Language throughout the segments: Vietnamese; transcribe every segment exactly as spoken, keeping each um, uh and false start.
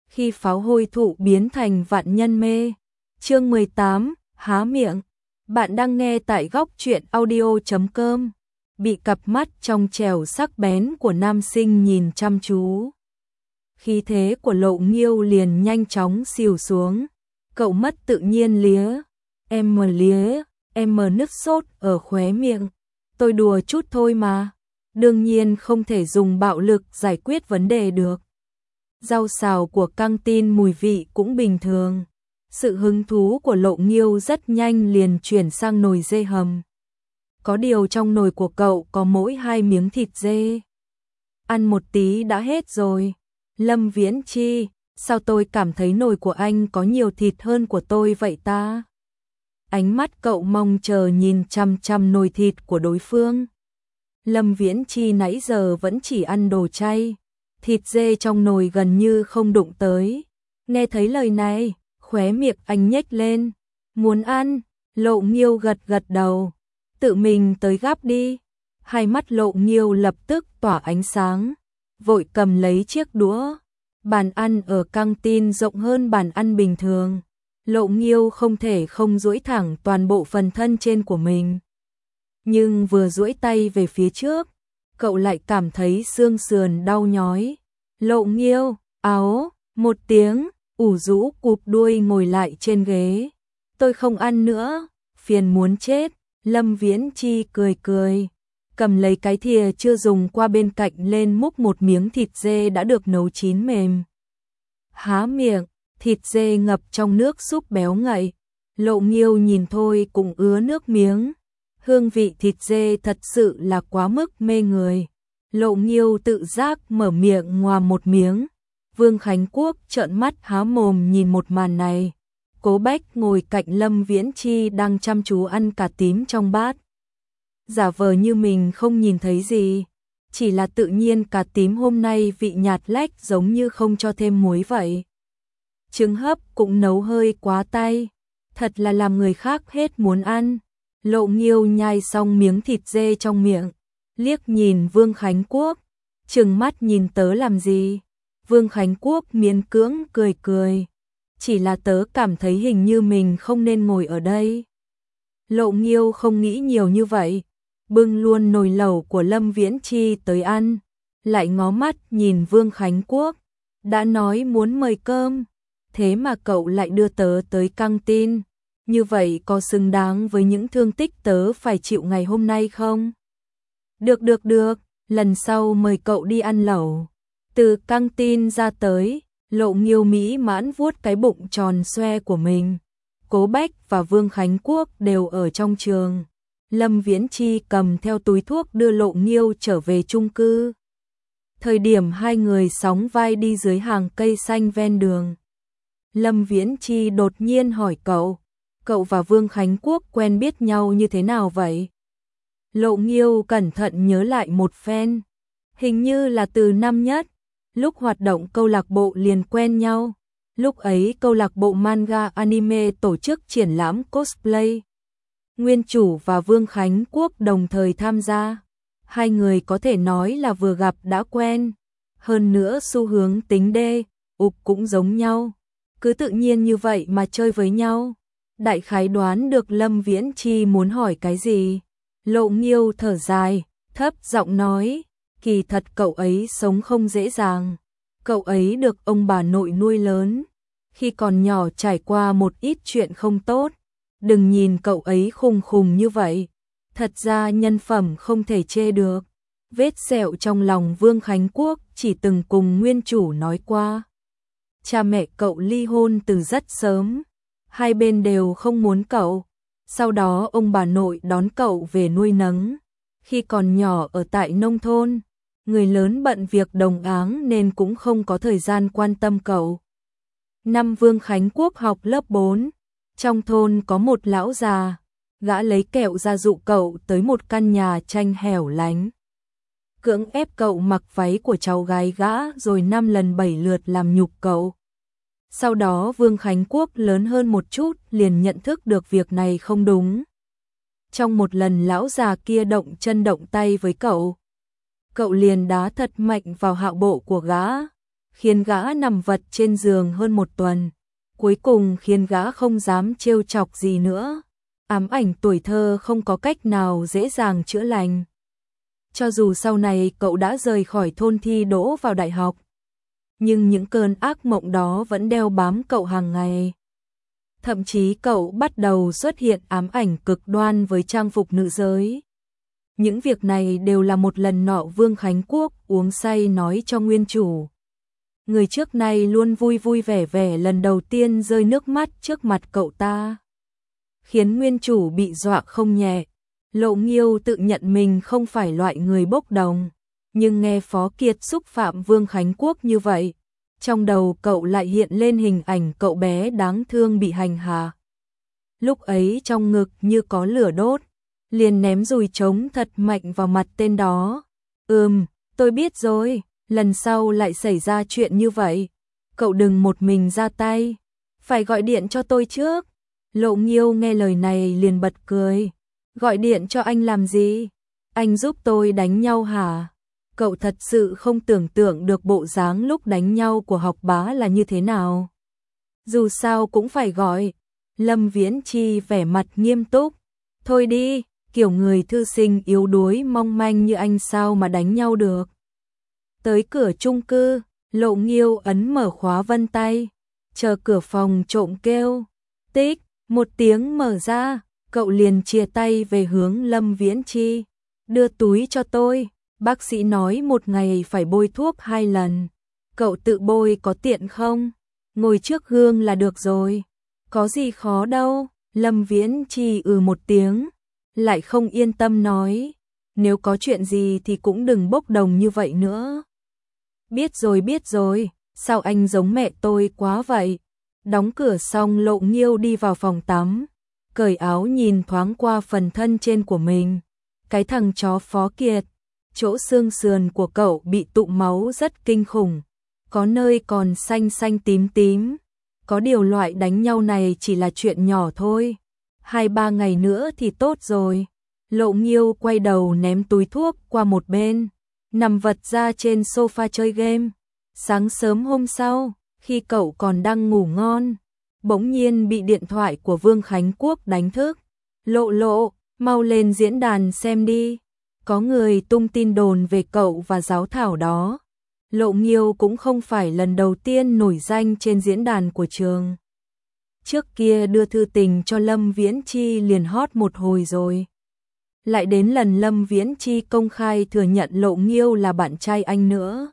khi pháo hôi thụ biến thành vạn nhân mê. Chương mười tám, há miệng. Bạn đang nghe tại góc truyện audio chấm com. Bị cặp mắt trong trẻo sắc bén của nam sinh nhìn chăm chú, khí thế của Lộ Nghiêu liền nhanh chóng xìu xuống. Cậu mất tự nhiên lía, em mờ lía, em mờ nứt sốt ở khóe miệng. Tôi đùa chút thôi mà, đương nhiên không thể dùng bạo lực giải quyết vấn đề được. Rau xào của căng tin mùi vị cũng bình thường. Sự hứng thú của Lộ Nghiêu rất nhanh liền chuyển sang nồi dê hầm. Có điều trong nồi của cậu có mỗi hai miếng thịt dê. Ăn một tí đã hết rồi. Lâm Viễn Chi, sao tôi cảm thấy nồi của anh có nhiều thịt hơn của tôi vậy ta? Ánh mắt cậu mong chờ nhìn chăm chăm nồi thịt của đối phương. Lâm Viễn Chi nãy giờ vẫn chỉ ăn đồ chay, thịt dê trong nồi gần như không đụng tới. Nghe thấy lời này, khóe miệng anh nhếch lên. Muốn ăn? Lộ Nghiêu gật gật đầu. Tự mình tới gắp đi. Hai mắt Lộ Nghiêu lập tức tỏa ánh sáng, vội cầm lấy chiếc đũa. Bàn ăn ở căng tin rộng hơn bàn ăn bình thường. Lộ Nghiêu không thể không duỗi thẳng toàn bộ phần thân trên của mình. Nhưng vừa duỗi tay về phía trước, cậu lại cảm thấy xương sườn đau nhói. Lộ Nghiêu, áo, một tiếng, ủ rũ cụp đuôi ngồi lại trên ghế. Tôi không ăn nữa, phiền muốn chết. Lâm Viễn Chi cười cười, cầm lấy cái thìa chưa dùng qua bên cạnh lên múc một miếng thịt dê đã được nấu chín mềm. Há miệng, thịt dê ngập trong nước súp béo ngậy. Lộ Nghiêu nhìn thôi cũng ứa nước miếng. Hương vị thịt dê thật sự là quá mức mê người. Lộ Nghiêu tự giác mở miệng ngoà một miếng. Vương Khánh Quốc trợn mắt há mồm nhìn một màn này. Cố Bách ngồi cạnh Lâm Viễn Chi đang chăm chú ăn cà tím trong bát. Giả vờ như mình không nhìn thấy gì. Chỉ là tự nhiên cà tím hôm nay vị nhạt lách giống như không cho thêm muối vậy. Trứng hấp cũng nấu hơi quá tay. Thật là làm người khác hết muốn ăn. Lộ Nghiêu nhai xong miếng thịt dê trong miệng, liếc nhìn Vương Khánh Quốc, trừng mắt nhìn tớ làm gì? Vương Khánh Quốc miễn cưỡng cười cười, chỉ là tớ cảm thấy hình như mình không nên ngồi ở đây. Lộ Nghiêu không nghĩ nhiều như vậy, bưng luôn nồi lẩu của Lâm Viễn Chi tới ăn, lại ngó mắt nhìn Vương Khánh Quốc, đã nói muốn mời cơm, thế mà cậu lại đưa tớ tới căng tin. Như vậy có xứng đáng với những thương tích tớ phải chịu ngày hôm nay không? Được được được, lần sau mời cậu đi ăn lẩu. Từ căng tin ra tới, Lộ Nghiêu mỹ mãn vuốt cái bụng tròn xoe của mình. Cố Bách và Vương Khánh Quốc đều ở trong trường. Lâm Viễn Chi cầm theo túi thuốc đưa Lộ Nghiêu trở về chung cư. Thời điểm hai người sóng vai đi dưới hàng cây xanh ven đường, Lâm Viễn Chi đột nhiên hỏi cậu. Cậu và Vương Khánh Quốc quen biết nhau như thế nào vậy? Lộ Nghiêu cẩn thận nhớ lại một phen. Hình như là từ năm nhất, lúc hoạt động câu lạc bộ liền quen nhau. Lúc ấy câu lạc bộ manga anime tổ chức triển lãm cosplay. Nguyên chủ và Vương Khánh Quốc đồng thời tham gia. Hai người có thể nói là vừa gặp đã quen. Hơn nữa xu hướng tính đê, ục cũng giống nhau. Cứ tự nhiên như vậy mà chơi với nhau. Đại khái đoán được Lâm Viễn Chi muốn hỏi cái gì. Lộ Nghiêu thở dài, thấp giọng nói, kỳ thật cậu ấy sống không dễ dàng. Cậu ấy được ông bà nội nuôi lớn. Khi còn nhỏ trải qua một ít chuyện không tốt. Đừng nhìn cậu ấy khùng khùng như vậy. Thật ra nhân phẩm không thể chê được. Vết sẹo trong lòng Vương Khánh Quốc chỉ từng cùng nguyên chủ nói qua. Cha mẹ cậu ly hôn từ rất sớm. Hai bên đều không muốn cậu. Sau đó ông bà nội đón cậu về nuôi nấng. Khi còn nhỏ ở tại nông thôn, người lớn bận việc đồng áng nên cũng không có thời gian quan tâm cậu. Năm Vương Khánh Quốc học lớp bốn, trong thôn có một lão già, gã lấy kẹo ra dụ cậu tới một căn nhà tranh hẻo lánh. Cưỡng ép cậu mặc váy của cháu gái gã rồi năm lần bảy lượt làm nhục cậu. Sau đó Vương Khánh Quốc lớn hơn một chút liền nhận thức được việc này không đúng. Trong một lần lão già kia động chân động tay với cậu, cậu liền đá thật mạnh vào hạo bộ của gã. khiến gã nằm vật trên giường hơn một tuần, cuối cùng khiến gã không dám trêu chọc gì nữa. Ám ảnh tuổi thơ không có cách nào dễ dàng chữa lành. Cho dù sau này cậu đã rời khỏi thôn thi đỗ vào đại học, nhưng những cơn ác mộng đó vẫn đeo bám cậu hàng ngày. Thậm chí cậu bắt đầu xuất hiện ám ảnh cực đoan với trang phục nữ giới. Những việc này đều là một lần nọ Vương Khánh Quốc uống say nói cho nguyên chủ. Người trước này luôn vui vui vẻ vẻ lần đầu tiên rơi nước mắt trước mặt cậu ta, khiến nguyên chủ bị dọa không nhẹ. Lộ Nghiêu tự nhận mình không phải loại người bốc đồng, nhưng nghe Phó Kiệt xúc phạm Vương Khánh Quốc như vậy, trong đầu cậu lại hiện lên hình ảnh cậu bé đáng thương bị hành hạ. Lúc ấy trong ngực như có lửa đốt, liền ném dùi trống thật mạnh vào mặt tên đó. Ừm, tôi biết rồi, lần sau lại xảy ra chuyện như vậy, cậu đừng một mình ra tay, phải gọi điện cho tôi trước. Lộ Nghiêu nghe lời này liền bật cười. Gọi điện cho anh làm gì? Anh giúp tôi đánh nhau hả? Cậu thật sự không tưởng tượng được bộ dáng lúc đánh nhau của Học Bá là như thế nào. Dù sao cũng phải gọi. Lâm Viễn Chi vẻ mặt nghiêm túc. Thôi đi, kiểu người thư sinh yếu đuối mong manh như anh sao mà đánh nhau được. Tới cửa chung cư, Lộ Nghiêu ấn mở khóa vân tay, chờ cửa phòng trộm kêu. Tích, một tiếng mở ra, cậu liền chia tay về hướng Lâm Viễn Chi. Đưa túi cho tôi, bác sĩ nói một ngày phải bôi thuốc hai lần. Cậu tự bôi có tiện không? Ngồi trước gương là được rồi. Có gì khó đâu. Lâm Viễn Chi ừ một tiếng, lại không yên tâm nói. Nếu có chuyện gì thì cũng đừng bốc đồng như vậy nữa. Biết rồi biết rồi, sao anh giống mẹ tôi quá vậy? Đóng cửa xong Lộ Nghiêu đi vào phòng tắm, cởi áo nhìn thoáng qua phần thân trên của mình. Cái thằng chó Phó Kiệt, chỗ xương sườn của cậu bị tụ máu rất kinh khủng, có nơi còn xanh xanh tím tím. Có điều loại đánh nhau này chỉ là chuyện nhỏ thôi, hai ba ngày nữa thì tốt rồi. Lộ Nghiêu quay đầu ném túi thuốc qua một bên, nằm vật ra trên sofa chơi game. Sáng sớm hôm sau, khi cậu còn đang ngủ ngon, bỗng nhiên bị điện thoại của Vương Khánh Quốc đánh thức. Lộ Lộ, mau lên diễn đàn xem đi, có người tung tin đồn về cậu và giáo thảo đó. Lộ Nghiêu cũng không phải lần đầu tiên nổi danh trên diễn đàn của trường. Trước kia đưa thư tình cho Lâm Viễn Chi liền hot một hồi rồi. Lại đến lần Lâm Viễn Chi công khai thừa nhận Lộ Nghiêu là bạn trai anh nữa.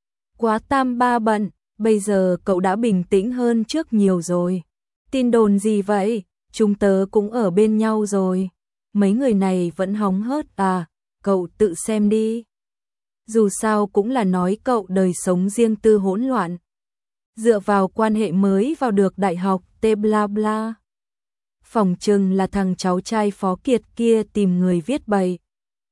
Quá tam ba bận, bây giờ cậu đã bình tĩnh hơn trước nhiều rồi. Tin đồn gì vậy? Chúng tớ cũng ở bên nhau rồi. Mấy người này vẫn hóng hớt à, cậu tự xem đi. Dù sao cũng là nói cậu đời sống riêng tư hỗn loạn. Dựa vào quan hệ mới vào được đại học, tê bla bla. Phỏng chừng là thằng cháu trai Phó Kiệt kia tìm người viết bậy.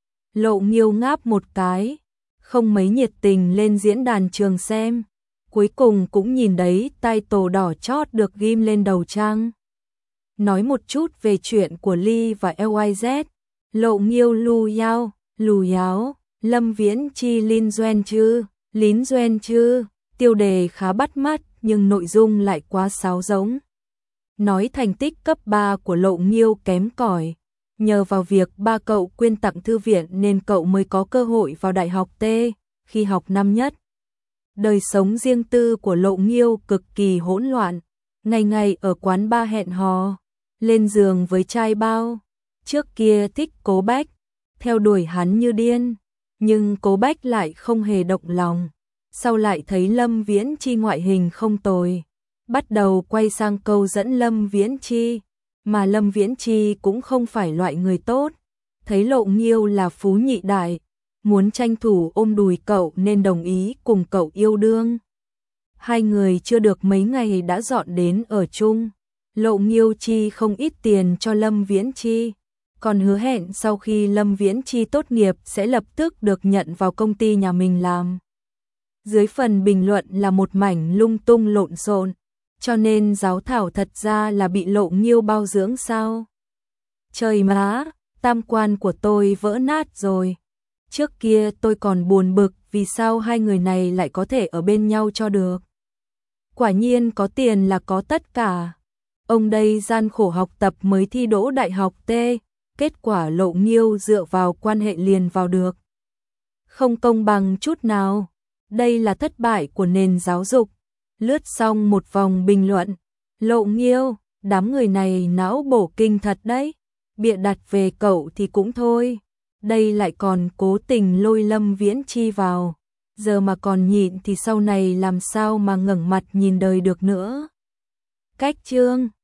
Lộ Nghiêu ngáp một cái, không mấy nhiệt tình lên diễn đàn trường xem. Cuối cùng cũng nhìn đấy title đỏ chót được ghim lên đầu trang. Nói một chút về chuyện của Ly và lờ i dét. Lộ Nghiêu lù yao, lù yáo, Lâm Viễn Chi Lin Doen chứ, Lín Doen chứ. Tiêu đề khá bắt mắt nhưng nội dung lại quá sáo rỗng. Nói thành tích cấp ba của Lộ Nghiêu kém cỏi. Nhờ vào việc ba cậu quyên tặng thư viện nên cậu mới có cơ hội vào đại học T khi học năm nhất. Đời sống riêng tư của Lộ Nghiêu cực kỳ hỗn loạn, ngày ngày ở quán bar hẹn hò, lên giường với trai bao. Trước kia thích Cố Bách, theo đuổi hắn như điên, nhưng Cố Bách lại không hề động lòng. Sau lại thấy Lâm Viễn Chi ngoại hình không tồi, bắt đầu quay sang câu dẫn Lâm Viễn Chi, mà Lâm Viễn Chi cũng không phải loại người tốt. Thấy Lộ Nghiêu là phú nhị đại, muốn tranh thủ ôm đùi cậu nên đồng ý cùng cậu yêu đương. Hai người chưa được mấy ngày đã dọn đến ở chung. Lộ Nghiêu chi không ít tiền cho Lâm Viễn Chi, còn hứa hẹn sau khi Lâm Viễn Chi tốt nghiệp sẽ lập tức được nhận vào công ty nhà mình làm. Dưới phần bình luận là một mảnh lung tung lộn xộn, cho nên giáo thảo thật ra là bị Lộ Nghiêu bao dưỡng sao? Trời má, tam quan của tôi vỡ nát rồi. Trước kia tôi còn buồn bực vì sao hai người này lại có thể ở bên nhau cho được. Quả nhiên có tiền là có tất cả. Ông đây gian khổ học tập mới thi đỗ đại học T, kết quả Lộ Nghiêu dựa vào quan hệ liền vào được. Không công bằng chút nào. Đây là thất bại của nền giáo dục. Lướt xong một vòng bình luận, Lộ Nghiêu, đám người này não bổ kinh thật đấy. Bịa đặt về cậu thì cũng thôi. Đây lại còn cố tình lôi Lâm Viễn Chi vào. Giờ mà còn nhịn thì sau này làm sao mà ngẩng mặt nhìn đời được nữa. Cách chương